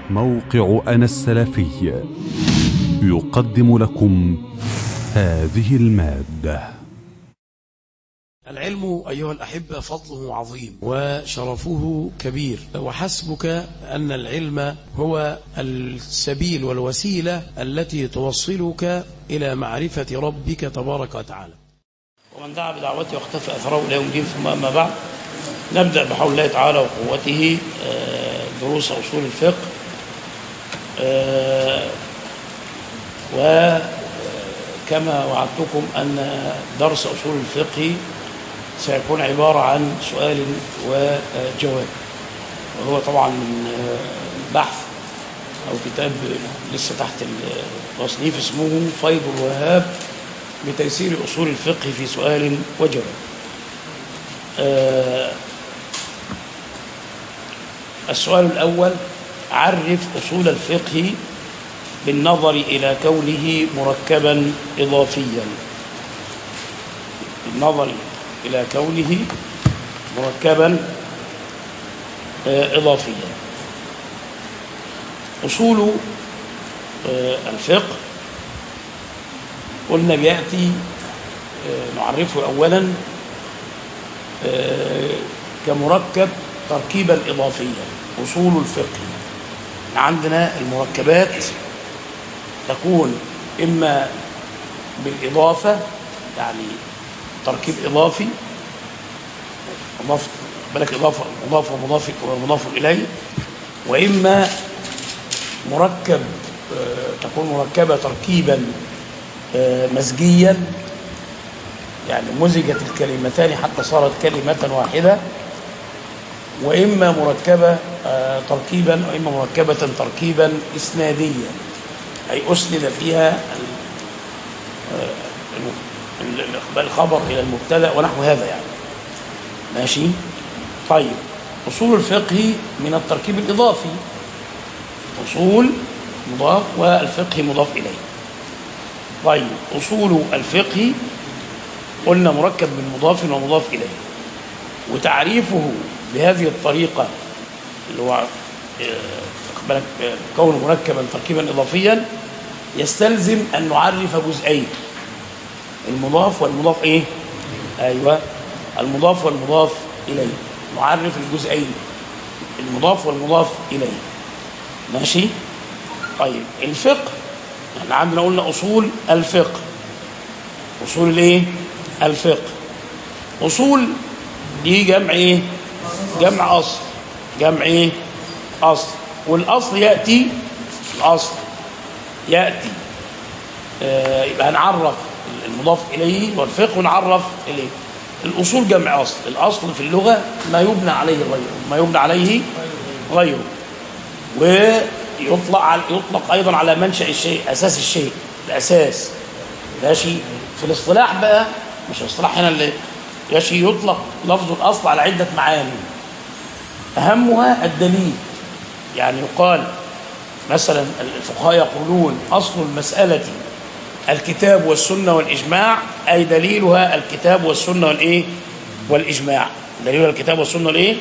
موقع أنا السلفي يقدم لكم هذه المادة. العلم أيها الأحبة فضله عظيم وشرفه كبير، وحسبك أن العلم هو السبيل والوسيلة التي توصلك إلى معرفة ربك تبارك وتعالى. ومن دعا بدعوته واختفى أثره إلى يوم الدين، ثم أما بعد، نبدأ بحول الله تعالى وقوته دروس أصول الفقه، وكما وعدتكم أن درس أصول الفقه سيكون عبارة عن سؤال وجواب، وهو طبعا من بحث أو كتاب لسه تحت التصنيف اسمه فيض الوهاب بتيسير أصول الفقه في سؤال وجواب. السؤال الأول: عرف أصول الفقه بالنظر إلى كونه مركبا إضافيا. بالنظر إلى كونه مركبا إضافيا. أصول الفقه قلنا بيأتي نعرفه أولا كمركب تركيبا إضافيا. أصول الفقه عندنا المركبات تكون إما بالإضافة، يعني تركيب إضافي، مضاف ومضاف إليه، وإما مركب تكون مركبة تركيبا مزجيا، يعني مزجت الكلمتان حتى صارت كلمة واحدة، وإما مركبة تركيبا، وإما مركبة تركيبا إسناديا، أي أسند فيها الخبر إلى المبتدأ ونحو هذا يعني. ماشي؟ طيب، أصول الفقه من التركيب الإضافي، أصول مضاف والفقه مضاف إليه. طيب، أصول الفقه قلنا مركب من مضاف ومضاف إليه، وتعريفه بهذه الطريقة اللي هو كونه مركبا تركيبا إضافيا يستلزم أن نعرف جزئين: المضاف والمضاف إيه؟ أيوة، المضاف والمضاف إليه. نعرف الجزئين المضاف والمضاف إليه. ماشي؟ طيب، الفقه احنا عندنا قلنا أصول الفقه، أصول الإيه؟ الفقه. أصول دي جمع إيه؟ جمع أصل. جمع إيه؟ أصل. والأصل يأتي، الأصل يأتي يبقى نعرف المضاف إليه والفقه نعرف إليه. الأصول جمع أصل. الأصل في اللغة ما يبنى عليه غيره، ما يبنى عليه غيره، ويطلق أيضا على منشأ الشيء، أساس الشيء، الأساس. ماشي؟ في الاصطلاح بقى، مش الاصطلاح هنا اللي ماشي، يطلق لفظ الأصل على عدة معاني، أهمها الدليل. يعني يقال مثلا الفقهاء يقولون أصل المسألة الكتاب والسنة والإجماع، أي دليلها الكتاب والسنة والإيه؟ والإجماع. دليلها الكتاب والسنة والإيه؟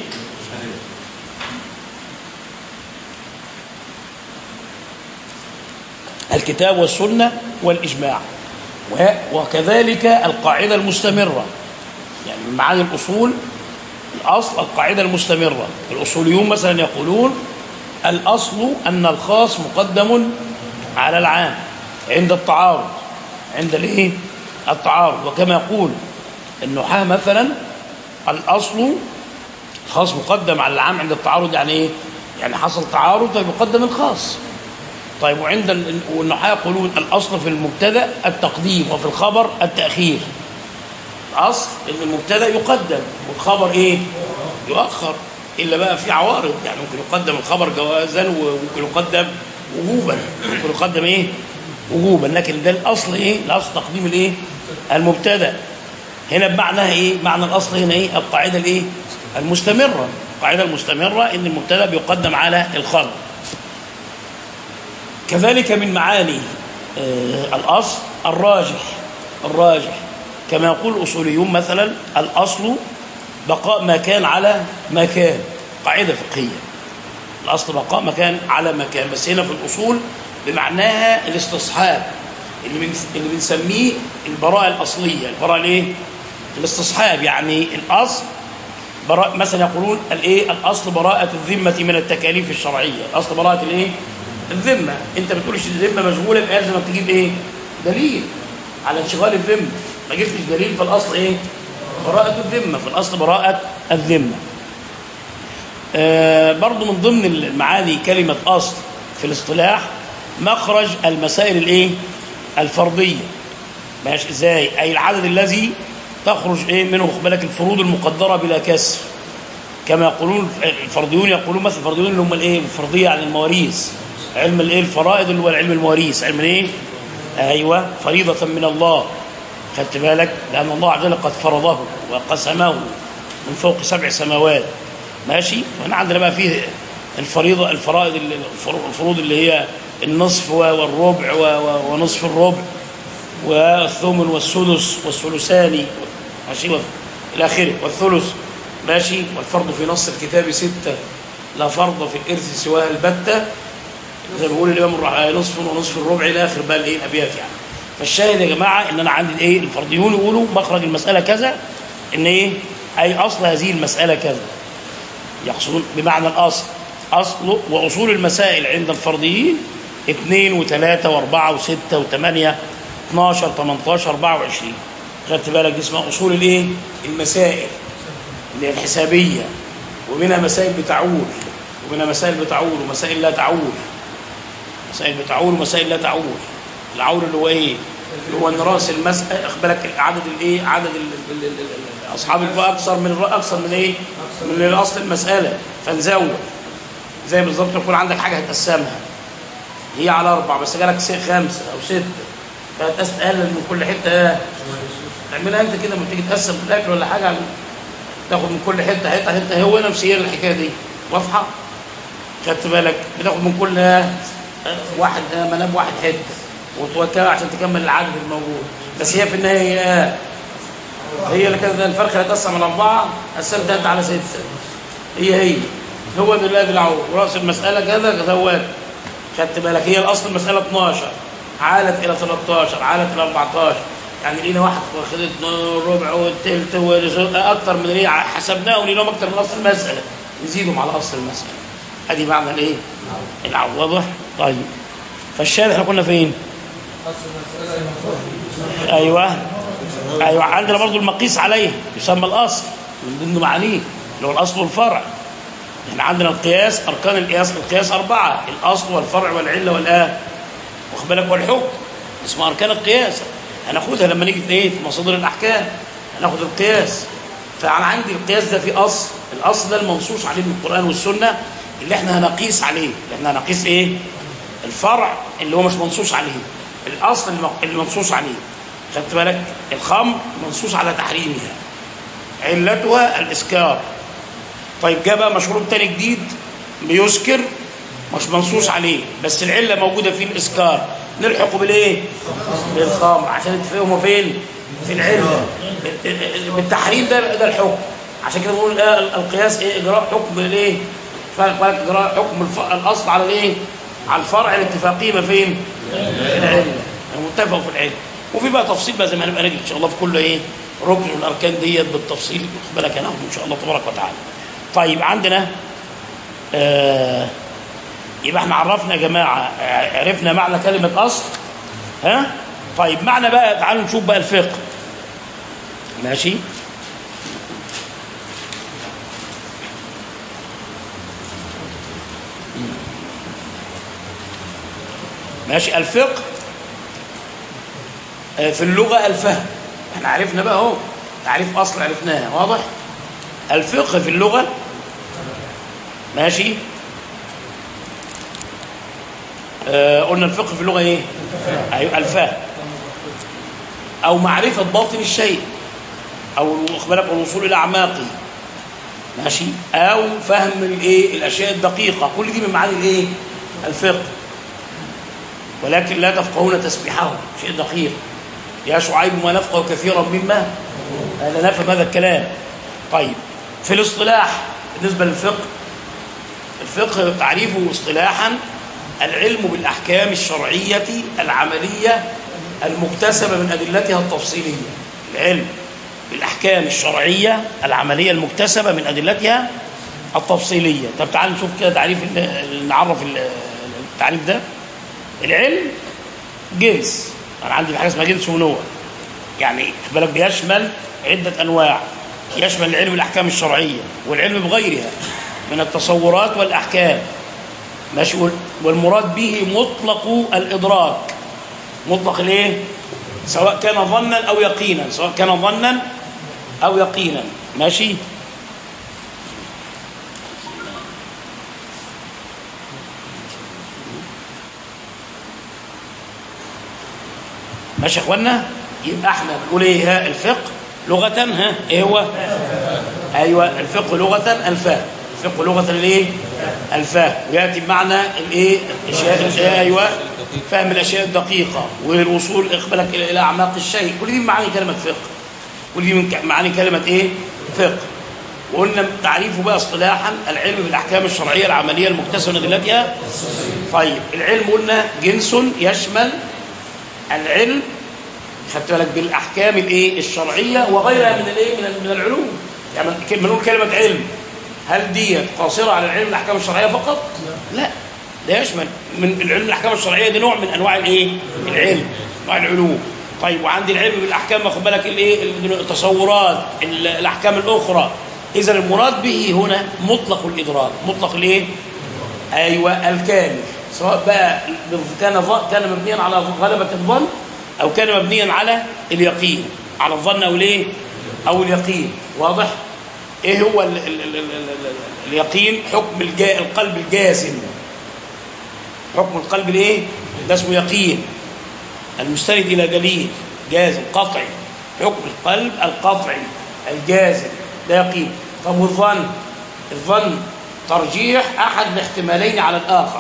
الكتاب والسنة والإجماع. وكذلك القاعدة المستمرة، يعني من معاني الأصول الأصل القاعدة المستمرة. الأصوليون مثلا يقولون الأصل أن الخاص مقدم على العام عند التعارض، عند الايه؟ التعارض. وكما يقول النحاة مثلا الأصل الخاص مقدم على العام عند التعارض، يعني ايه؟ يعني حصل تعارض فيقدم الخاص. طيب، والنحاة يقولون الأصل في المبتدأ التقديم وفي الخبر التأخير. الأصل ان المبتدأ يقدم والخبر ايه؟ يؤخر، إلا بقى في عوارض، يعني ممكن يقدم الخبر جوازا وممكن يقدم وجوبا، ممكن يقدم ايه؟ وجوبا. لكن ده الأصل ايه؟ الأصل تقديم الايه؟ المبتدأ. هنا بمعناها ايه؟ معنى الأصل هنا ايه؟ القاعدة الايه؟ المستمرة. القاعدة المستمرة ان المبتدأ بيقدم على الخبر. كذلك من معاني الأصل الراجح، كما يقول الأصوليون مثلا الأصل بقاء ما كان على ما كان، قاعدة فقهية. الأصل بقاء مكان على مكان، بس هنا في الأصول بمعناها الاستصحاب اللي بنسميه البراءة الأصلية. البراءة الإيه؟ الاستصحاب، يعني الأصل مثلا يقولون الإيه؟ الأصل براءة الذمة من التكاليف الشرعية. الأصل براءة الإيه؟ الذمة. أنت بتقولش الذمة مشغولة، يبقى لازم تجيب إيه؟ دليل على انشغال الذمة. ما جبتش دليل، فالأصل إيه؟ براءة الذمة. في الأصل براءة الذمة. برضو من ضمن المعاني كلمة أصل في الاصطلاح مخرج المسائل الإيه؟ الفرضية. ماشي إزاي؟ أي العدد الذي تخرج إيه منه، خد بالك، الفروض المقدرة بلا كسر، كما يقولون الفرضيون. يقولون مثلا الفرضيون اللي هم الإيه؟ الفرضية عن المواريث، علم الإيه؟ الفرائض اللي هو علم المواريث، علم الإيه؟ أيوة، فريضة من الله. خدت بالك؟ لأن الله عز وجل قد فرضه وقسمه من فوق 7 سماوات. ماشي. وهنا عندنا بقى فيه الفريضة، الفرائض، الفروض اللي هي النصف والربع ونصف الربع والثمن والسدس والثلثان، ماشي، إلى آخره، والثلث. ماشي. والفرض في نص الكتاب 6، لا فرض في الإرث سواها البتة، زي ما بيقول الإمام نصف ونصف الربع إلى آخر بقى الإيه؟ الأبيات يعني. فالشاهد يا جماعة إن أنا عندي الإيه؟ الفرضيون يقولوا مخرج المسألة كذا، إن إيه؟ أي أصل هذه المسألة كذا. يقصدون بمعنى الأصل. أصل وأصول المسائل عند الفرضيين 2 و3 و4 و6 و8 12 18 24. خدت بالك؟ دي اسمها أصول الإيه؟ المسائل اللي هي الحسابية، ومنها مسائل بتعول، ومنها مسائل بتعول ومسائل لا تعول. مسائل بتعول ومسائل لا تعول. العول اللي هو ايه؟ اللي هو ان راس المساله، اخد بالك، عدد الايه؟ عدد اصحاب الفقه اكثر من ايه؟ من اصل المساله، فنزود. زي بالظبط يكون عندك حاجه هتقسمها هي على 4، بس جالك 5 أو 6، فهتقلل من كل حته. تعملها انت كده لما تيجي تقسم في الاكل ولا حاجه، تاخد من كل حته. هو نفس هي الحكايه دي واضحه. خدت بالك؟ بتاخد من كل واحد مناب واحد حته وتوكلها عشان تكمل العدد الموجود. بس هي في النهايه هي اللي كانت الفرخه اللي تقسم على 4 قسمت انت على 6. هي هو ده اللي العود، وراس المساله كذا زود. خدت بالك؟ هي الاصل المساله 12 عالت الى 13 عالت الى 14، يعني لينا واحد واخدت ربع والثلث اكثر من ايه حسبناه، لينا اكثر من اصل المساله نزيدهم على اصل المساله. ادي معنى الايه؟ العود. واضح؟ طيب، فالشاهد احنا كنا فين؟ ايوه عندنا برضو المقيس عليه يسمى الاصل من ضمن معانيه، اللي هو الاصل والفرع. احنا عندنا القياس، اركان القياس 4، الاصل والفرع والعله والآه، واخد بالك، والحكم، اسمها اركان القياس. هناخدها لما نيجي في مصادر الاحكام، هناخد القياس. فانا عندي القياس ده في اصل، الاصل ده المنصوص عليه من القران والسنه، اللي احنا هنقيس عليه. احنا هنقيس ايه؟ الفرع اللي هو مش منصوص عليه، الاصل اللي منصوص عليه. خدت بالك؟ الخمر منصوص على تحريمها، علتها الاسكار. طيب جاء بقى مشروب تاني جديد بيسكر مش منصوص عليه، بس العله موجوده فيه الاسكار، نلحقه بالايه؟ بالخمر، عشان تفهموا فين؟ في العله. بالتحريم ده الحكم. عشان كده بنقول القياس ايه؟ اجراء حكم الايه؟ فرق بالك، اجراء حكم الاصل على الايه؟ على الفرع. الاتفاقيه ما فين؟ في العله، متفقوا في العله. وفي بقى تفصيل بقى زي ما هنبقى نجي ان شاء الله في كل ايه؟ ركن من الاركان ديت بالتفصيل، خد بالك، هناخده ان شاء الله تبارك وتعالى. طيب عندنا يبقى احنا عرفنا يا جماعه، عرفنا معنى كلمه اصل. ها؟ طيب معنى بقى، تعالوا نشوف بقى الفقه. ماشي؟ ماشي. الفقه في اللغة الفهم. احنا عرفنا بقى اهو تعريف اصل عرفناها، واضح؟ الفقه في اللغة، ماشي، قلنا الفقه في اللغة ايه؟ ايوه، الفهم او معرفة باطن الشيء، او اخبارك الوصول الى اعماقه، ماشي، او فهم الايه؟ الاشياء الدقيقة. كل دي من معاني الايه؟ الفقه. ولكن لا تفقهون تسبيحهم، شيء دقيق. يا شعيب ما نفقه كثيرا مما لا نفهم هذا الكلام. طيب في الاصطلاح بالنسبة للفقه الفقه تعريفه اصطلاحا العلم بالأحكام الشرعية العملية المكتسبة من أدلتها التفصيلية. العلم بالأحكام الشرعية العملية المكتسبة من أدلتها التفصيلية. طب تعال نشوف كده تعريف، نعرف التعريف ده. العلم جنس، أنا عندي حاجة اسمها جنس ونوع، يعني بالك بيشمل عدة أنواع، يشمل العلم بالأحكام الشرعية والعلم بغيرها من التصورات والأحكام، ماشي. والمراد به مطلق الإدراك، مطلق الايه؟ سواء كان ظنا أو يقينا، سواء كان ظنا أو يقينا، ماشي. ماشي يا اخوانا. يبقى احنا بنقول ايه؟ ها الفقه لغة، ها ايه هو؟ ايوه الفقه لغة الفهم، الفقه لغة الايه؟ الفهم، وياتي بمعنى الايه؟ الاشياء، ايوه فهم الاشياء الدقيقة والوصول اقبالك الى اعماق الشيء، كل دي من معاني كلمة فقه، كل دي من معاني كلمة ايه؟ فقه. وقلنا تعريفه بقى اصطلاحا العلم بالاحكام الشرعية العملية المكتسبة من ادلتها. طيب العلم قلنا جنس يشمل العلم، خدت بالك، بالاحكام الايه؟ الشرعيه وغيرها من الايه؟ من العلوم. يعني بنقول كلمه علم، هل دي قاصره على العلم الاحكام الشرعيه فقط؟ لا، ده يشمل من العلم الاحكام الشرعيه، دي نوع من انواع الايه؟ العلم، انواع العلوم. طيب وعندي العلم بالاحكام، واخد بالك الايه؟ التصورات، الاحكام الاخرى. اذا المراد به هنا مطلق الادراك، مطلق الايه؟ ايوه الكامل، سواء بقى كان مبنيا على غلبة الظن أو كان مبنيا على اليقين، على الظن أو الايه؟ أو اليقين. واضح؟ إيه هو اليقين؟ حكم القلب الجازم، حكم القلب الايه؟ ده اسمه يقين، المستند إلى دليل جازم قطعي، حكم القلب القطعي الجازم ده يقين. طب والظن؟ الظن ترجيح أحد الاحتمالين على الآخر،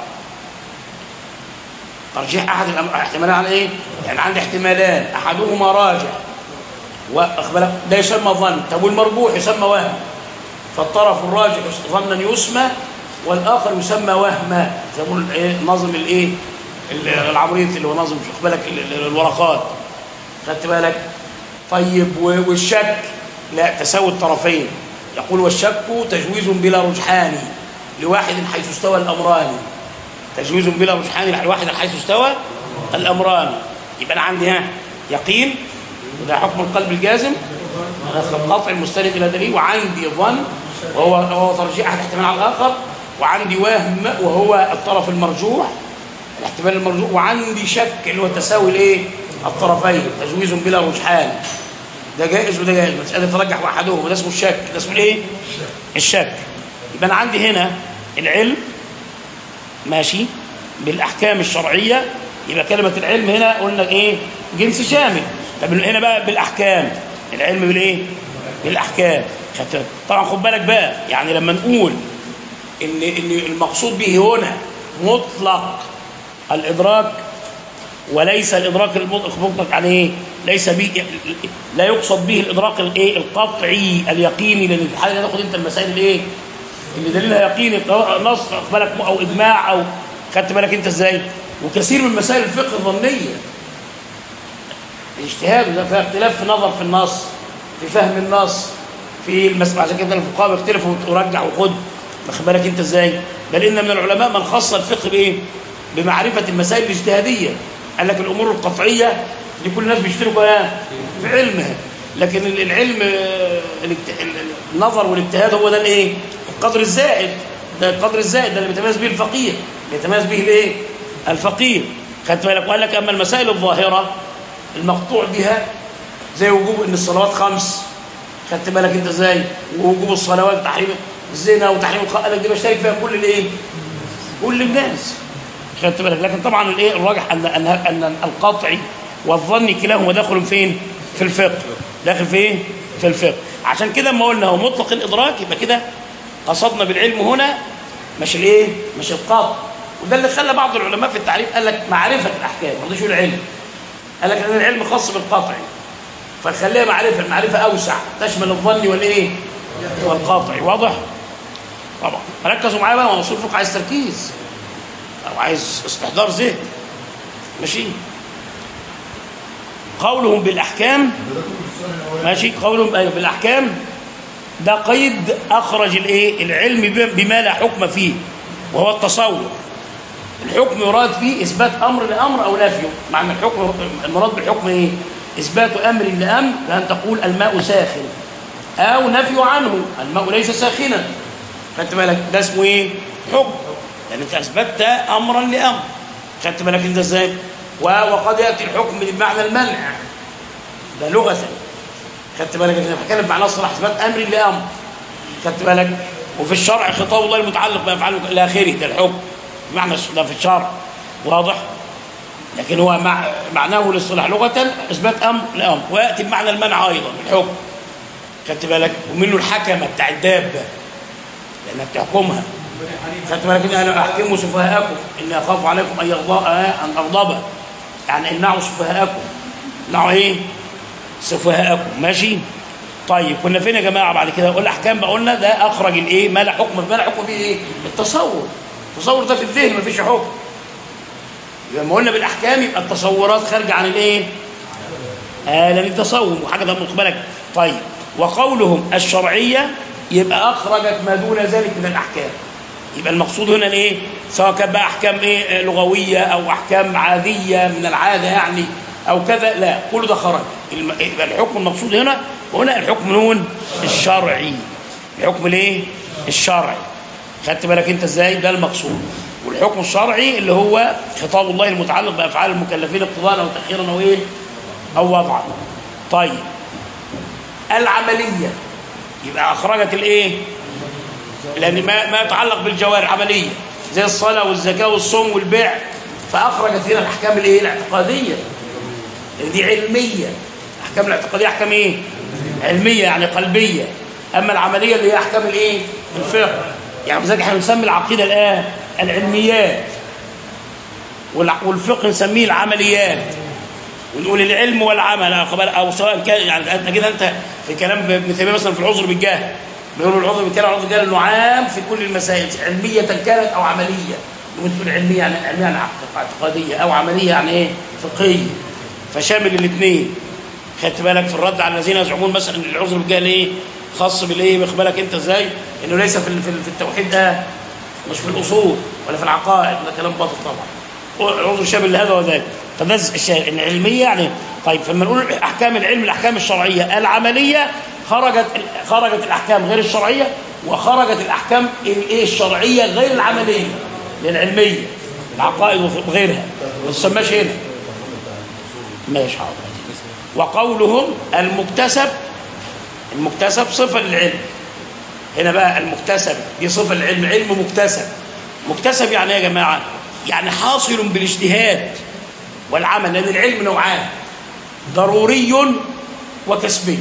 ترجيح أحد الاحتمالين على إيه؟ يعني عندي احتمالان أحدهما راجح وأخبرك، ده يسمى ظن. طب والمرجوح يسمى وهم، فالطرف الراجح ظنا يسمى والآخر يسمى وهما، زي ما بيقول إيه؟ نظم الإيه؟ العمريطي اللي هو نظم، خد بالك الورقات، خدت بالك. طيب والشك؟ لا، تساوي الطرفين، يقول والشك تجويز بلا رجحان لواحد حيث استوى الأمران، تجويز بلا رجحان لواحد حيث استوى الأمران. يبقى أنا عندي ها يقين، وده حكم القلب الجازم القطع المستند إلى دليل، وعندي ظن وهو ترجيح أحد احتمال على الآخر، وعندي وهم وهو الطرف المرجوح الاحتمال المرجوح، وعندي شك اللي هو تساوي الايه؟ الطرفين، تجويز بلا رجحان، ده جائز وده جائز، مسألة ترجح واحدهم، وده اسمه الشك، ده اسمه ايه؟ الشك. يبقى انا عندي هنا العلم ماشي بالاحكام الشرعيه، يبقى كلمه العلم هنا قلنا ايه؟ جنس شامل. طب هنا بقى بالاحكام، العلم بالايه؟ بالاحكام. طبعا خد بالك بقى، يعني لما نقول ان المقصود به هنا مطلق الادراك وليس الادراك المطلق على ايه؟ ليس به، لا يقصد به الادراك الايه؟ القطعي اليقيني، لان في الحاله تاخد انت المسائل الايه؟ اللي دليلها يقيني، نص خد بالك او اجماع، او خدت بالك انت ازاي؟ وكثير من مسائل الفقه الظنيه الاجتهاد ده فيها اختلاف في نظر في النص، في فهم النص، في المسألة، عشان كده الفقهاء بيختلفوا ورجع وخد، واخد بالك انت ازاي؟ بل ان من العلماء من خص الفقه بايه؟ بمعرفه المسائل الاجتهاديه، قال لك الامور القطعيه دي كل الناس بيشتركوا في علمها، لكن العلم النظر والاجتهاد هو ده الايه؟ القدر الزائد، ده القدر الزائد ده اللي بيتميز به الفقيه، بيتميز به الايه؟ الفقيه، خدت بالك. وقال لك اما المسائل الظاهره المقطوع بها زي وجوب ان الصلوات 5، خدت بالك انت ازاي؟ ووجوب الصلوات، تحريم الزنا وتحريم قال لك دي بيشترك فيها كل الايه؟ كل الناس، خدت بالك. لكن طبعا الايه؟ الراجح ان القطعي والظني كلاهما داخل فين؟ في الفقه، داخل فين؟ في الفقه. عشان كده لما قلنا هو مطلق الادراك، يبقى كده قصدنا بالعلم هنا مش الايه؟ مش القطع. وده اللي خلى بعض العلماء في التعريف قال لك معرفه الاحكام، ما رضيش يقول العلم، قال لك ان العلم خاص بالقطعي، فخليها معرفه، المعرفه اوسع، تشمل الظن والايه؟ والقطعي. واضح؟ طبعا ركزوا معايا بقى، ما هو اصول الفقه عايز تركيز او عايز استحضار ذهن. ماشي. قولهم بالاحكام، ماشي، قولهم بالاحكام ده قيد اخرج الايه العلم بما لا حكم فيه، وهو التصور. الحكم يراد فيه اثبات امر لامر او نفيه. معنى الحكم المراد بالحكم ايه؟ اثبات امر لامر، بان تقول الماء ساخن، او نفي عنه الماء ليس ساخنا. خدت بالك؟ ده اسمه ايه؟ حكم، لان انت اثبتت امرا لامر. خدت بالك انت ازاي؟ وقد ياتي الحكم بمعنى المنع، ده لغه. خدت بالك؟ انا بتكلم معناه الصراحه اثبات امر لامر. خدت بالك؟ وفي الشرع خطاب الله المتعلق بافعال الى اخره، ده الحكم معنى ده في الشرع، واضح؟ لكن هو معناه الاصطلاح لغه اثبات امر لامر، وياتي بمعنى المنع ايضا الحكم. خدت بالك؟ ومنه الحكمه بتاع الدابه لانها بتحكمها. خدت بالك؟ ان انا احكموا سفهاءكم اني اخاف عليكم ان اغضب، يعني امنعوا سفهاءكم، امنعوا ايه؟ سفهاءكم. ماشي. طيب كنا فين يا جماعه بعد كده؟ قلنا احكام بقى، قلنا ده اخرج الايه؟ ما لا حكم، ما لا حكم فيه ايه؟ التصور. التصور ده في الذهن، ما فيش حكم. لما قلنا بالاحكام يبقى التصورات خارجه عن الايه؟ لان التصور وحاجه ده مقبلك. طيب وقولهم الشرعيه يبقى اخرجت ما دون ذلك من الاحكام. يبقى المقصود هنا الايه؟ سواء كان بقى احكام ايه لغويه او احكام عاديه من العاده يعني او كذا، لا كل ده خرج. يبقى الحكم المقصود هنا، وهنا الحكم نون الشرعي، الحكم الايه؟ الشرعي. خدت بالك انت ازاي؟ ده المقصود. والحكم الشرعي اللي هو خطاب الله المتعلق بافعال المكلفين اقتضاء او تاخيرا او ايه؟ او وضعا. طيب العمليه يبقى اخرجت الايه؟ لان ما يتعلق بالجوارح عمليه زي الصلاه والزكاه والصوم والبيع، فاخرجت هنا الاحكام الايه؟ الاعتقاديه. دي علميه. الاحكام الاعتقاديه احكام ايه؟ علميه يعني قلبيه. اما العمليه اللي هي احكام الايه؟ الفقه. يعني لذلك احنا بنسمي العقيده الان العلميات، والفقه نسميه العمليات، ونقول العلم والعمل او سواء كان يعني انت كده انت في كلام ابن تيميه مثلا في العذر بالجهل، بيقولوا العذر بالجهل والعذر بالجهل انه عام في كل المسائل، علميه كانت او عمليه. وتقول علميه يعني اعتقاديه، او عمليه يعني ايه؟ فقهيه. فشامل الاثنين. خدت بالك؟ في الرد على الذين يزعمون مثلا ان العذر بالجهل ايه؟ خاص بالايه؟ واخد بالك انت ازاي؟ انه ليس في التوحيد ده، مش في الاصول ولا في العقائد، ده كلام باطل طبعا. العذر شامل لهذا وذاك. فده الشيء ان علميه يعني. طيب فلما نقول احكام العلم الاحكام الشرعيه العمليه، خرجت الاحكام غير الشرعيه، وخرجت الاحكام الايه؟ الشرعيه غير العمليه للعلميه، العقائد وغيرها ما تسماش هنا. ماشي حاضر. وقولهم المكتسب صفه للعلم. هنا بقى المكتسب دي صفه للعلم، علم مكتسب يعني ايه يا جماعه؟ يعني حاصل بالاجتهاد والعمل. لان العلم نوعان، ضروري وكسبي.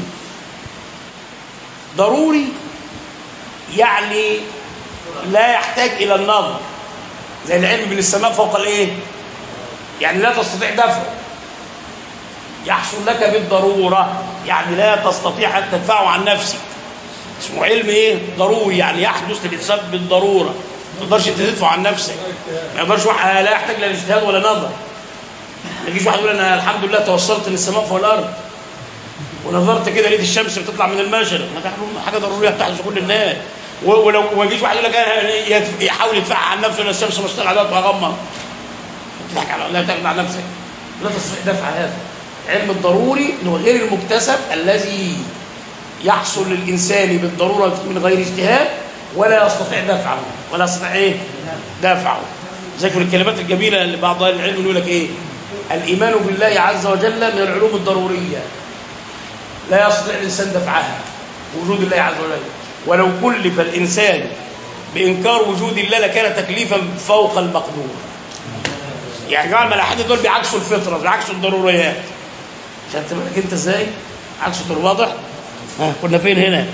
ضروري يعني لا يحتاج الى النظر، زي العلم بالسماء فوق الايه؟ يعني لا تستطيع دفعه، يحصل لك بالضروره، يعني لا تستطيع ان تدفعه عن نفسك. اسمه علم ايه؟ ضروري، يعني يحدث للانسان بالضروره، ما تقدرش انت تدفع عن نفسك. ما يقدرش واحد لا يحتاج لا اجتهاد ولا نظر. ما يجيش واحد يقول انا الحمد لله توصلت للسماء فوق الارض ونظرت كده لقيت الشمس بتطلع من المشرق، حاجه ضروريه بتحدث لكل الناس. ولو ما يجيش واحد يقول لك يحاول يدفعها عن نفسه، ان الشمس مشتغله عليها وهغمض، تضحك على لا تغنى عن نفسك، لا تستطيع دفع هذا. علم الضروري هو غير المكتسب الذي يحصل للانسان بالضروره من غير اجتهاد ولا يستطيع دفعه، ولا يستطيع ايه؟ دفعه. ذكر الكلمات الجميله اللي بعض اهل العلم يقول لك ايه؟ الايمان بالله عز وجل من العلوم الضروريه لا يستطيع الانسان دفعها، وجود الله عز وجل. ولو كلف الانسان بانكار وجود الله لكان تكليفا فوق المقدور. يعني جماعه الملاحده دول بيعكسوا الفطره، بيعكسوا الضروريات. خدت بالك انت ازاي؟ عكس الضروري. واضح؟ كنا فين هنا؟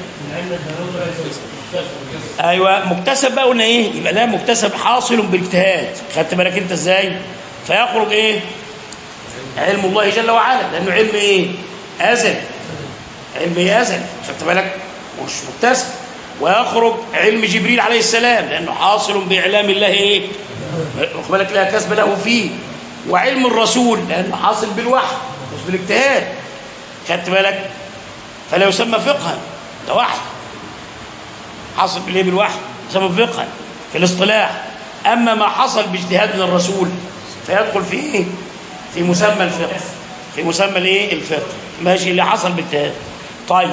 ايوه مكتسب بقى. قلنا ايه؟ يبقى ده مكتسب حاصل بالاجتهاد. خدت بالك انت ازاي؟ فيخرج ايه؟ علم الله جل وعلا، لانه علم ايه؟ ازل. علم ايه؟ ازل. خدت بالك؟ مش مكتسب. ويخرج علم جبريل عليه السلام لأنه حاصل بإعلام الله إيه؟ واخد بالك لا كسب له فيه. وعلم الرسول لأنه حاصل بالوحي مش بالاجتهاد، خدت بالك؟ فلا يسمى فقها، ده وحي حاصل بالإيه؟ بالوحي، يسمى فقها في الاصطلاح. أما ما حصل باجتهاد من الرسول فيدخل في إيه؟ في مسمى الفقه، في مسمى الإيه؟ الفقه، ماشي، اللي حصل باجتهاد. طيب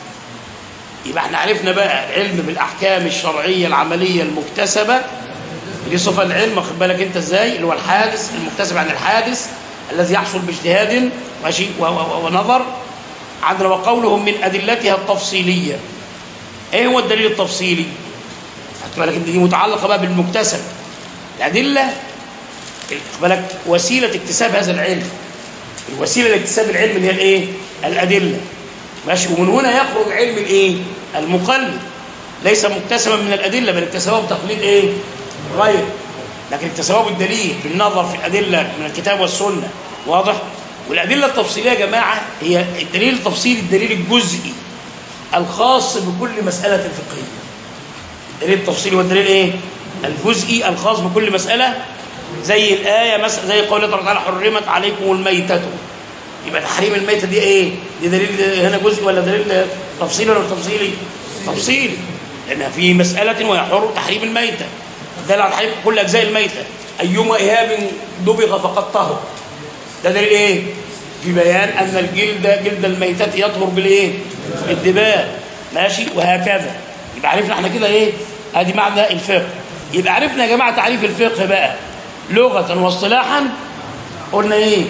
يبقى احنا عرفنا بقى العلم بالأحكام الشرعية العملية المكتسبة، دي صفة العلم، واخد بالك انت ازاي؟ اللي هو الحادث المكتسب عن الحادث الذي يحصل باجتهاد ماشي ونظر. عندنا وقولهم من أدلتها التفصيلية. ايه هو الدليل التفصيلي؟ خد بالك دي متعلقة بقى بالمكتسب. الأدلة خد بالك وسيلة اكتساب هذا العلم، الوسيلة لاكتساب العلم اللي هي الايه؟ الأدلة، ماشي. ومن هنا يخرج علم الايه؟ المقلد، ليس مكتسبا من الأدلة بل اكتسبه بتقليد ايه؟ غير، لكن اكتسبه بالدليل بالنظر في الأدلة من الكتاب والسنة، واضح؟ والأدلة التفصيلية يا جماعة هي الدليل التفصيلي، الدليل الجزئي الخاص بكل مسألة فقهية. الدليل التفصيلي والدليل ايه؟ الجزئي الخاص بكل مسألة، زي الآية مثلا، زي قول الله تعالى حرمت عليكم الميتة، يبقى تحريم الميتة دي ايه؟ دي دليل هنا جزئي ولا دليل تفصيلي ولا تفصيلي؟ تفصيلي، لأنها في مسألة ويحر تحريم الميتة، دل على تحريم كل أجزاء الميتة. أيما إهاب دبغ فقد طهر، ده دليل ايه؟ في بيان أن الجلد جلد الميتة يطهر بالايه؟ بالدباغ، ماشي، وهكذا. يبقى عرفنا احنا كده ايه؟ ادي معنى الفقه. يبقى عرفنا يا جماعة تعريف الفقه بقى لغة واصطلاحا، قلنا ايه؟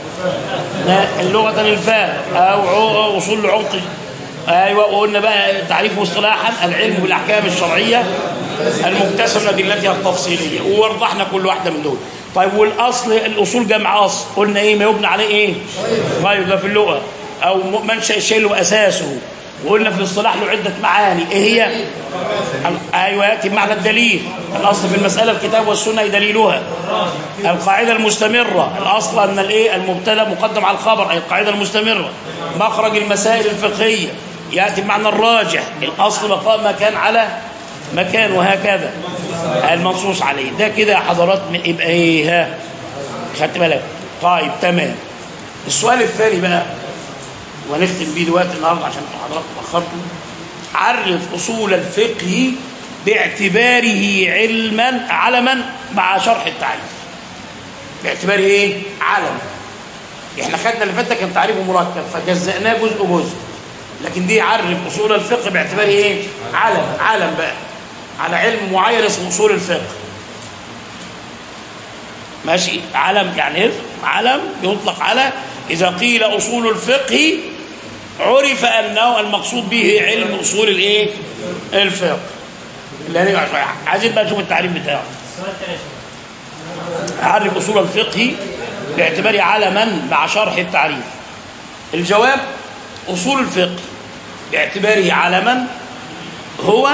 اللغة الفهم أو أصول العمق، أيوة. وقلنا بقى تعريفه اصطلاحا العلم بالأحكام الشرعية المكتسب من أدلتها التفصيلية، ووضحنا كل واحدة من دول. طيب والأصل، الأصول جمع أصل، قلنا إيه؟ ما يبنى عليه إيه؟ غير ده في اللغة، أو منشأ الشيء اللي هو أساسه. وقلنا في الاصطلاح له عدة معاني، إيه هي؟ أيوة، يأتي بمعنى الدليل. الأصل في المسألة الكتاب والسنة دليلها. القاعدة المستمرة، الأصل أن الإيه؟ المبتدأ مقدم على الخبر، أي القاعدة المستمرة. مخرج المسائل الفقهية يأتي بمعنى الراجح، الأصل بقاء مكان على مكان، وهكذا المنصوص عليه. ده كده يا حضرات يبقى إيه؟ ها، خدت بالك؟ طيب تمام. السؤال الثاني بقى ونختم بيه دلوقتي النهارده عشان حضراتكم اتأخرتوا. عرف أصول الفقه باعتباره علما مع شرح التعريف. باعتباره ايه؟ علم. احنا خدنا اللي فات كان تعريفه مركب فجزأناه جزء جزء، لكن دي عرف أصول الفقه باعتباره ايه؟ علم بقى على علم معين اسمه أصول الفقه، ماشي. علم يعني ايه؟ علم يطلق على إذا قيل أصول الفقه عرف أنه المقصود به علم أصول الايه؟ الفقه. اللي عايزين بقى نشوف التعريف بتاعه. أعرف أصول الفقه باعتباره علما مع شرح التعريف. الجواب: أصول الفقه باعتباره علما هو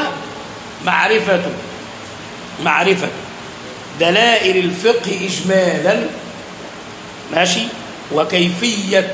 معرفة دلائل الفقه إجمالا، ماشي، وكيفية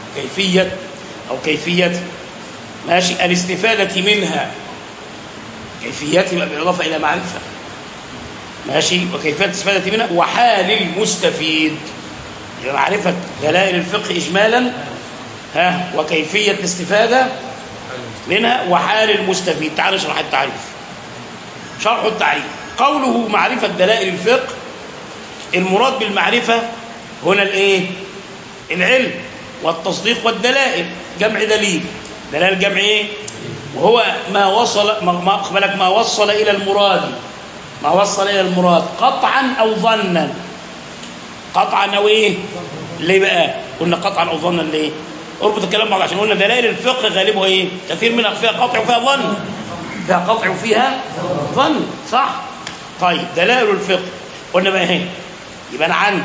ماشي الاستفادة منها، كيفيتها بالإضافة إلى معرفة، ماشي، وكيفية الاستفادة منها، وحال المستفيد. معرفة دلائل الفقه إجمالا، وكيفية الاستفادة منها وحال المستفيد. تعال نشرح التعريف. شرح التعريف: قوله معرفة دلائل الفقه، المراد بالمعرفة هنا الايه؟ العلم والتصديق والدلائل، جمع دليل، دلائل جمع ايه؟ وهو ما وصل الى المراد، قطعا او ظنا. قطعا او ايه؟ ليه بقى قلنا قطعا او ظنا؟ ليه؟ اربط الكلام بعض، عشان قلنا دلائل الفقه غالبها ايه؟ كثير منها فيها قطع وفيها ظن، فيها قطع وفيها ظن، صح؟ طيب دلائل الفقه قلنا بقى ايه؟ يبقى انا عندي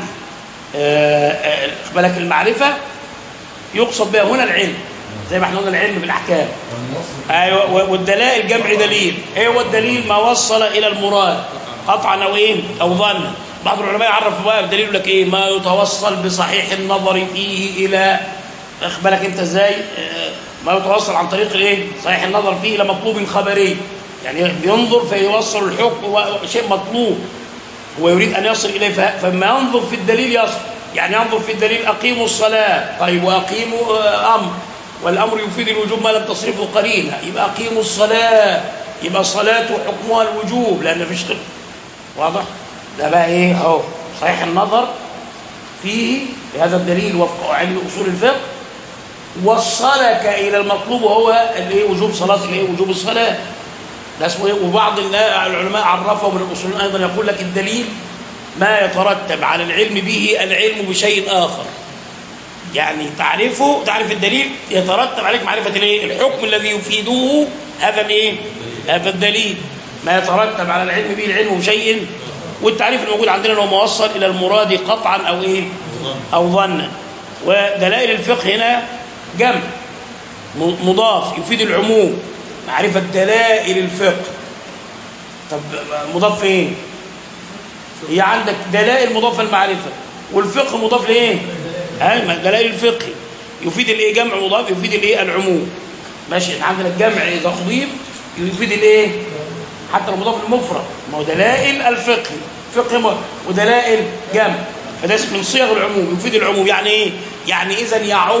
بالك المعرفه يقصد بها هنا العلم، زي ما احنا قلنا العلم بالاحكام. ايوه، والدلائل جمع دليل. ايه هو الدليل؟ ما وصل الى المراد قطعا او ايه؟ او ظنا. بعض العلماء يعرف بقى الدليل يقول لك ايه؟ ما يتوصل بصحيح النظر فيه الى، بالك انت ازاي؟ ما يتوصل عن طريق الايه؟ صحيح النظر فيه الى مطلوب خبري، يعني بينظر فيوصل الحكم، شيء مطلوب هو يريد أن يصل إليه، فما ينظر في الدليل يصل. يعني ينظر في الدليل أقيموا الصلاة، طيب وأقيموا أمر، والأمر يفيد الوجوب ما لم تصرفه قرينة، يبقى أقيموا الصلاة، يبقى الصلاة حكمها الوجوب لأن فيش طب. واضح؟ ده بقى إيه أهو صحيح النظر فيه بهذا الدليل وفق علم أصول الفقه وصلك إلى المطلوب وهو وجوب صلاة وجوب الصلاة. ده اسمه إيه؟ وبعض العلماء عرفوا من الأصول أيضا يقول لك الدليل ما يترتب على العلم به العلم بشيء آخر. يعني تعرف الدليل يترتب عليك معرفة الايه؟ الحكم الذي يفيده هذا الايه؟ هذا الدليل. ما يترتب على العلم به العلم بشيء، والتعريف الموجود عندنا هو موصل إلى المراد قطعا أو ايه؟ أو ظنا. ودلائل الفقه هنا جمع مضاف يفيد العموم، معرفة دلائل الفقه. طب مضاف ايه؟ هي عندك دلائل مضافة المعرفة، والفقه مضاف لايه؟ دلائل الفقه يفيد الايه؟ جمع مضاف يفيد الايه؟ العموم. ماشي. عندنا الجمع اذا اضيف يفيد الايه؟ حتى المضاف المفرد، ما هو دلائل الفقه فقه ودلائل جمع، فده من صيغ العموم يفيد العموم. يعني ايه؟ يعني اذا يعم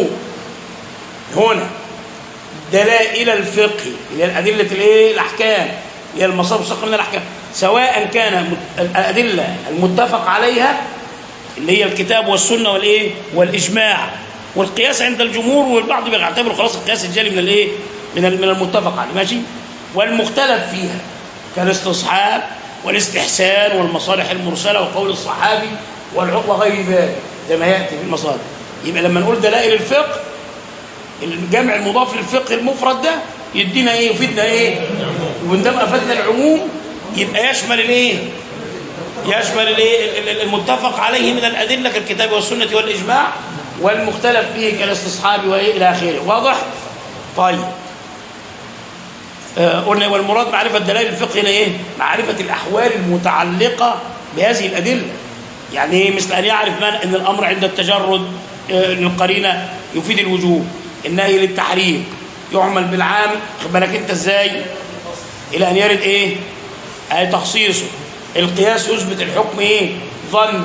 هنا دلائل الفقه اللي هي الادله الايه؟ الاحكام، اللي هي المصادر المستقله من الاحكام، سواء كان الادله المتفق عليها اللي هي الكتاب والسنه والايه؟ والاجماع والقياس عند الجمهور، والبعض بيعتبر خلاص القياس الجالي من الايه؟ من المتفق عليه. ماشي. والمختلف فيها كالاستصحاب والاستحسان والمصالح المرسله وقول الصحابي والعقوه غير ذلك زي ما ياتي في المصادر. يبقى لما نقول دلائل الفقه الجمع المضاف للفقه المفرد ده يدينا ايه؟ يفيدنا ايه؟ وعندما افادنا العموم يبقى يشمل الايه؟ يشمل الايه؟ المتفق عليه من الادله كالكتاب والسنه والاجماع، والمختلف فيه كالاستصحاب وايه الى اخره. واضح؟ طيب قلنا والمراد معرفه دلائل الفقه هنا ايه؟ معرفه الاحوال المتعلقه بهذه الادله. يعني ايه؟ مثل ان يعرف من ان الامر عند التجرد للقرينه يفيد الوجوب، النهي للتحريم يعمل بالعام، خد بالك انت ازاي؟ الى ان يرد ايه؟ اي تخصيصه. القياس يثبت الحكم ايه؟ ظنا،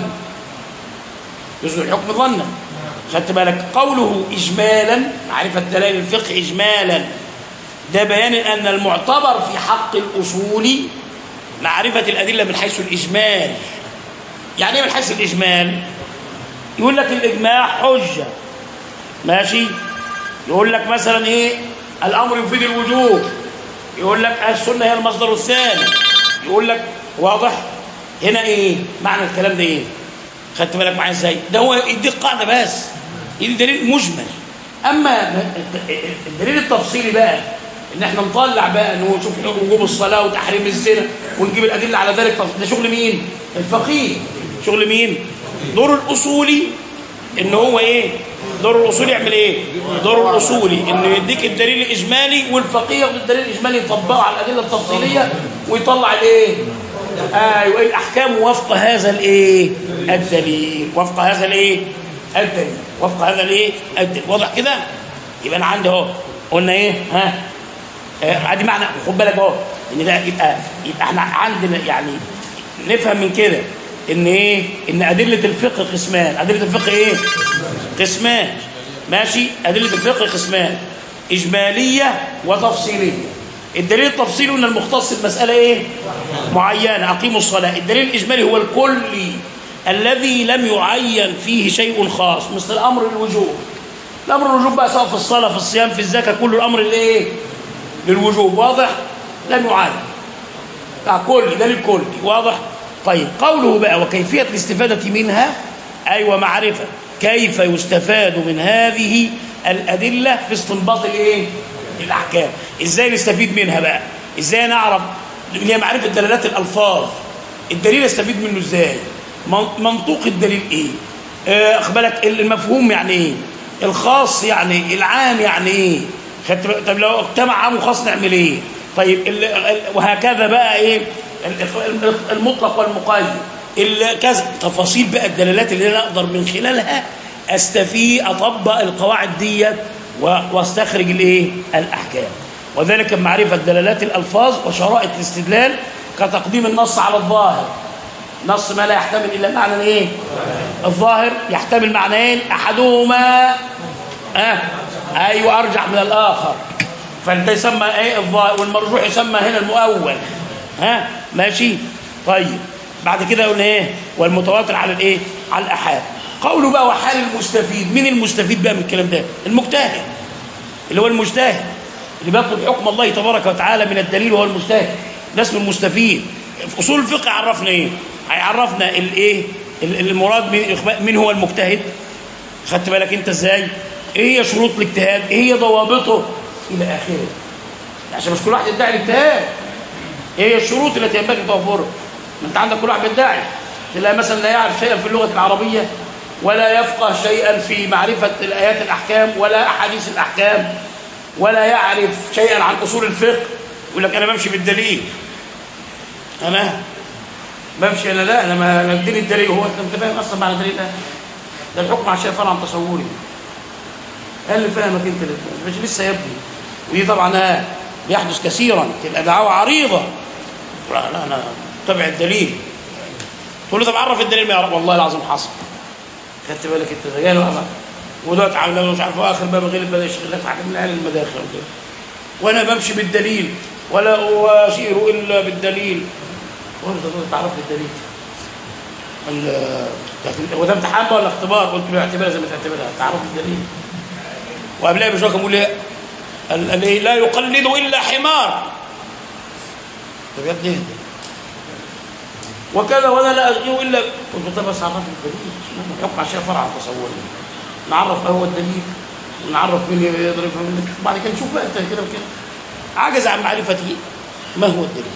يثبت الحكم ظنا. خدت بالك؟ قوله اجمالا معرفه دلائل الفقه اجمالا ده بيان ان المعتبر في حق الاصول معرفه الادله من حيث الاجمال. يعني ايه من حيث الاجمال؟ يقول لك الاجماع حجه، ماشي. يقول لك مثلا ايه؟ الامر يفيد الوجوب، يقول لك السنه هي المصدر الثاني، يقول لك واضح هنا ايه معنى الكلام ده ايه؟ خدت بالك معايا ازاي؟ ده هو يديك قاعده بس، يدي دليل مجمل. اما الدليل التفصيلي بقى ان احنا نطلع بقى نشوف وجوب الصلاه وتحريم الزنا ونجيب الادله على ذلك، ده شغل مين؟ الفقيه. شغل مين؟ دور الاصولي ان هو ايه؟ دور الاصولي يعمل ايه؟ دور الاصولي انه يديك الدليل الاجمالي، والفقيه ياخد الدليل الاجمالي يطبقه على الادله التفصيليه ويطلع الايه؟ ايوه الاحكام وفق هذا الايه؟ الدليل، وفق هذا الايه؟ الدليل، وفق هذا الايه؟ الدليل. واضح كده؟ يبقى انا عندي اهو قلنا ايه؟ ادي معنى، خد بالك اهو ان ده يبقى احنا عندنا يعني نفهم من كده ان ايه؟ ان ادله الفقه قسمان. ادله الفقه ايه؟ قسمان. ماشي. ادله الفقه قسمان اجماليه وتفصيليه. الدليل التفصيلي ان المختص بمساله ايه؟ معينه، اقيموا الصلاه. الدليل الاجمالي هو الكلي الذي لم يعين فيه شيء خاص، مثل الامر للوجوب. الامر للوجوب بقى سواء في الصلاه في الصيام في الزكاه، كل الامر الايه؟ للوجوب. واضح؟ لم يعين كل ده للكل. واضح؟ طيب قوله بقى وكيفيه الاستفاده منها، ايوه معرفه كيف يستفاد من هذه الادله في استنباط الايه؟ الاحكام. ازاي نستفيد منها بقى؟ ازاي نعرف؟ هي معرفه دلالات الالفاظ. الدليل استفيد منه ازاي؟ منطوق الدليل ايه؟ اخبرك المفهوم يعني ايه؟ الخاص يعني ايه؟ العام يعني ايه؟ طب لو اجتمع عام وخاص نعمل ايه؟ طيب وهكذا بقى ايه؟ المطلق والمقيد كذا تفاصيل بقى الدلالات اللي انا اقدر من خلالها اطبق القواعد ديت واستخرج الايه؟ الاحكام. وذلك معرفة دلالات الألفاظ وشرائط الاستدلال كتقديم النص على الظاهر. نص ما لا يحتمل إلا معنى إيه؟ الظاهر يحتمل معنيين أحدهما أيوة أرجح من الآخر، فأنت يسمى إيه الظاهر، والمرجوح يسمى هنا المؤول. ماشي. طيب بعد كده قلنا إيه؟ والمتواتر على الإيه؟ على الأحاد. قوله بقى وحال المستفيد. مين المستفيد بقى من الكلام ده؟ المجتهد، اللي هو المجتهد اللي بيطلب حكم الله تبارك وتعالى من الدليل، وهو المجتهد. ده اسمه المستفيد. في اصول الفقه عرفنا ايه؟ هيعرفنا الايه؟ المراد من هو المجتهد. خدت بالك انت ازاي؟ ايه هي شروط الاجتهاد؟ ايه هي ضوابطه الى اخره، عشان مش كل واحد يدعي الاجتهاد. ايه هي الشروط التي ينبغي توفرها؟ ما انت عندك كل واحد بيدعي، تلاقي مثلا لا يعرف شيئا في اللغه العربيه، ولا يفقه شيئا في معرفه الايات الاحكام ولا احاديث الاحكام، ولا يعرف شيئا عن اصول الفقه، يقول لك انا بمشي بالدليل. انا بمشي لا انا ما اديني الدليل. هو انت فاهم اصلا معنى الدليل ده الحكم على الشيء فرع عن تصوري. قال لي فاهمك انت مش لسه يا ابني. ودي طبعا بيحدث كثيرا، تبقى دعوه عريضه. لا انا تبع الدليل. تقول له طب عرف الدليل. ما يعرف. والله العظيم حصل. خدت بالك انت رجال ولا ودلوقتي عامل مش عارف اخر باب غير بدا يشغل لك حاجه من اهل المداخل وكده، وانا بمشي بالدليل ولا اشير الا بالدليل. وانت تعرف الدليل وده امتحان ولا اختبار؟ قلت له اعتبرها زي ما تعتبرها، تعرف الدليل. وقبلها بشويه كان بيقول لي لا يقلد الا حمار. طب يا ابني وكذا وانا لا اشغله الا. قلت له طب بس عرفني الدليل. الحكم على الشيء فرع عن تصوري. نعرف هو الدليل ونعرف مين يضرب منك، بعد كده نشوف بقى انت كده وكده. عجز عن معرفته ما هو الدليل.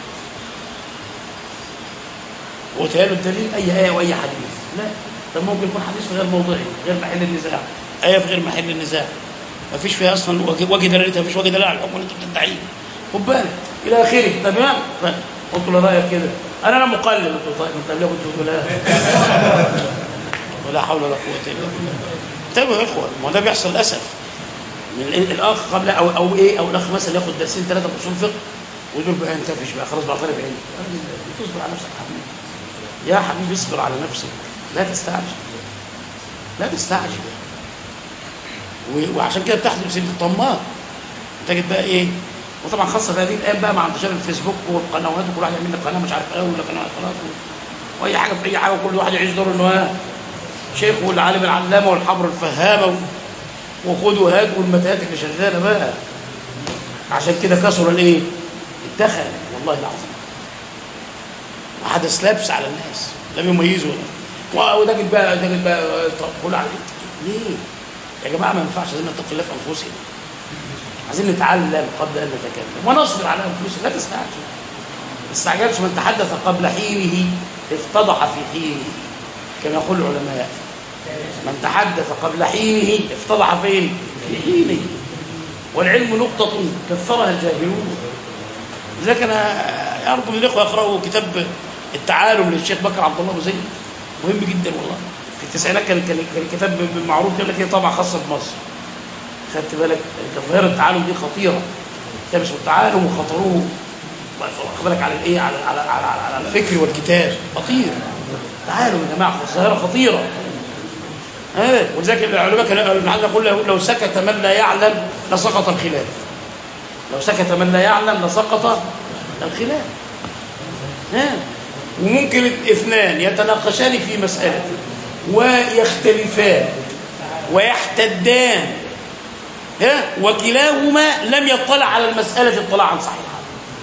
وتهيأ الدليل اي ايه واي حديث. لا، طب ممكن يكون حديث غير موضوعي، غير محل النزاع، ايه في غير محل النزاع، ما فيش فيها اصلا وجه دلالتها، ما فيش وجه دلاله على الحكم اللي انت بتدعيه. خد بالك الى اخره. تمام. قلت له رايك كده انا مقلد. قلت له طيب انت ليه كنت بتقول ولا حول ولا قوه الا بالله. انتبهوا يا اخوه، ما ده بيحصل للاسف. من الاخ قبل او ايه، او الاخ مثلا ياخد درسين ثلاثه في اصول فقه ويقول بقى انت فيش بقى خلاص بقى طالب علم. تصبر على نفسك يا حبيبي. يا حبيبي اصبر على نفسك، لا تستعجل، لا تستعجل. وعشان كده بتحدث سن الطماط. تجد بقى ايه، وطبعا خاصه في هذه الايام بقى مع انتشار الفيسبوك والقنوات، وكل واحد يعمل لك قناه مش عارف ايه ولا قناه خلاص واي حاجه في اي حاجه، وكل واحد يعيش دور انه شيخ والعالم العلامه والحبر الفهامه وخدوا هات والمتاهات اللي شغاله بقى. عشان كده كسر الايه؟ الدخل والله العظيم. وحدث لبس على الناس لم يميزوا. وده بقى تقول عليه ليه؟ يا جماعه ما ينفعش، لازم نتقي الله في انفسنا. عايزين نتعلم قبل ان نتكلم ونصبر على انفسنا. لا تستعجل. ما تستعجلش. من تحدث قبل حينه افتضح في حينه، كما يقول العلماء. من تحدث قبل حينه افتضح فين؟ في حينه. والعلم نقطة كثرها الجاهلون. لذلك انا ارجو من الاخوه يقراوا كتاب التعالم للشيخ بكر عبد الله ابو زيد، مهم جدا والله. في التسعينات كان الكتاب معروف كده، هي طبعه خاصه بمصر. خدت بالك ظاهره التعالم دي خطيره. كتاب اسمه التعالم وخطروه. خد بالك على الايه، على الفكر والكتاب خطير. تعالوا يا جماعه، ظاهره خطيره. ولذلك العلماء كانوا يقول لو سكت من لا يعلم لسقط الخلاف. لو سكت من لا يعلم لسقط الخلاف. وممكن اثنان يتناقشان في مسألة ويختلفان ويحتدان، وكلاهما لم يطلع على المسألة اطلاعا صحيحا.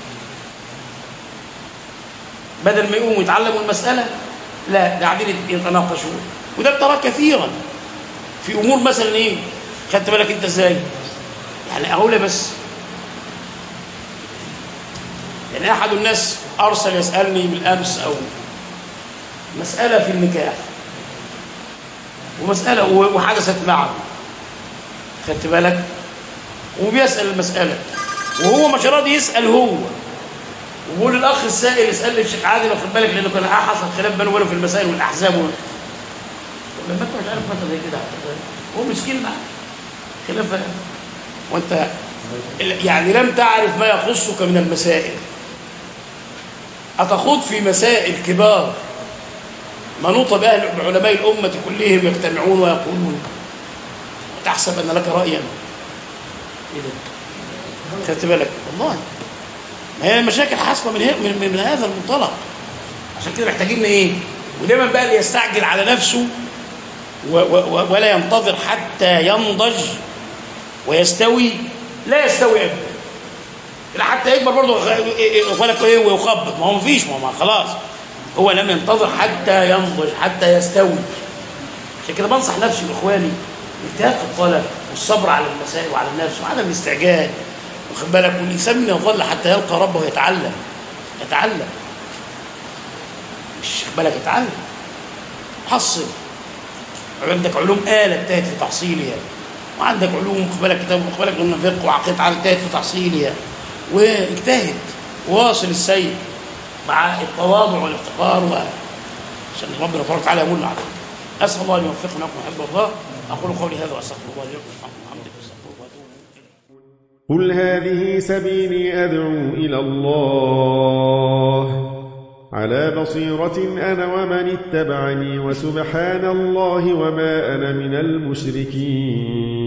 بدل ما يقوموا يتعلموا المسألة، لا، قاعدين يتناقشون. وده بتراه كثيرا في امور مثلا ايه. خدت بالك انت ازاي؟ يعني اقول بس، يعني احد الناس ارسل يسالني بالامس او مساله في النكاح، ومساله وحدثت معه. خدت بالك؟ وبيسال المساله وهو مش راضي يسال هو، وبيقول الاخ السائل اسال لي الشيخ عادل، واخد بالك لانه كان حصل خلاف بينه وبينه في المسائل والاحزاب لما انت مش عارف مثلا زي كده هو مسكين معاه خلاف. وانت يعني لم تعرف ما يخصك من المسائل، أتخوض في مسائل كبار منوط بها علماء الأمة كلهم يجتمعون ويقولون، وتحسب أن لك رأيا. إيه ده؟ خدت بالك؟ والله ما هي المشاكل حاصلة من هذا المنطلق. عشان كده محتاجين إيه؟ ودايما بقى اللي يستعجل على نفسه ولا ينتظر حتى ينضج ويستوي، لا يستوي أبدا. حتى يكبر برضه ولك ايه ويخبط، ما هو مفيش، ما هو خلاص هو لم ينتظر حتى ينضج حتى يستوي. عشان كده بنصح نفسي واخواني الاجتهاد في الطلب والصبر على المسائل وعلى النفس وعدم الاستعجال، واخد بالك، والانسان يظل حتى يلقى ربه ويتعلم. مش واخد بالك، يتعلم، حصل. عندك علوم آلة اجتهد في تحصيلها، وعندك علوم واخد بالك كتاب واخد بالك من فقه وعقيده اجتهد في تحصيلها، واجتهد واصل السير مع التواضع والافتقار عشان ربنا تبارك وتعالى يمن عليك. اسال الله ان يوفقنا ويكون محب الله. اقول قولي هذا واستغفر الله لي ولكم سبحانه وبحمده واستغفر الله واتوب اليه. قل هذه سبيلي أدعو إلى الله على بصيرة أنا ومن اتبعني وسبحان الله وما أنا من المشركين.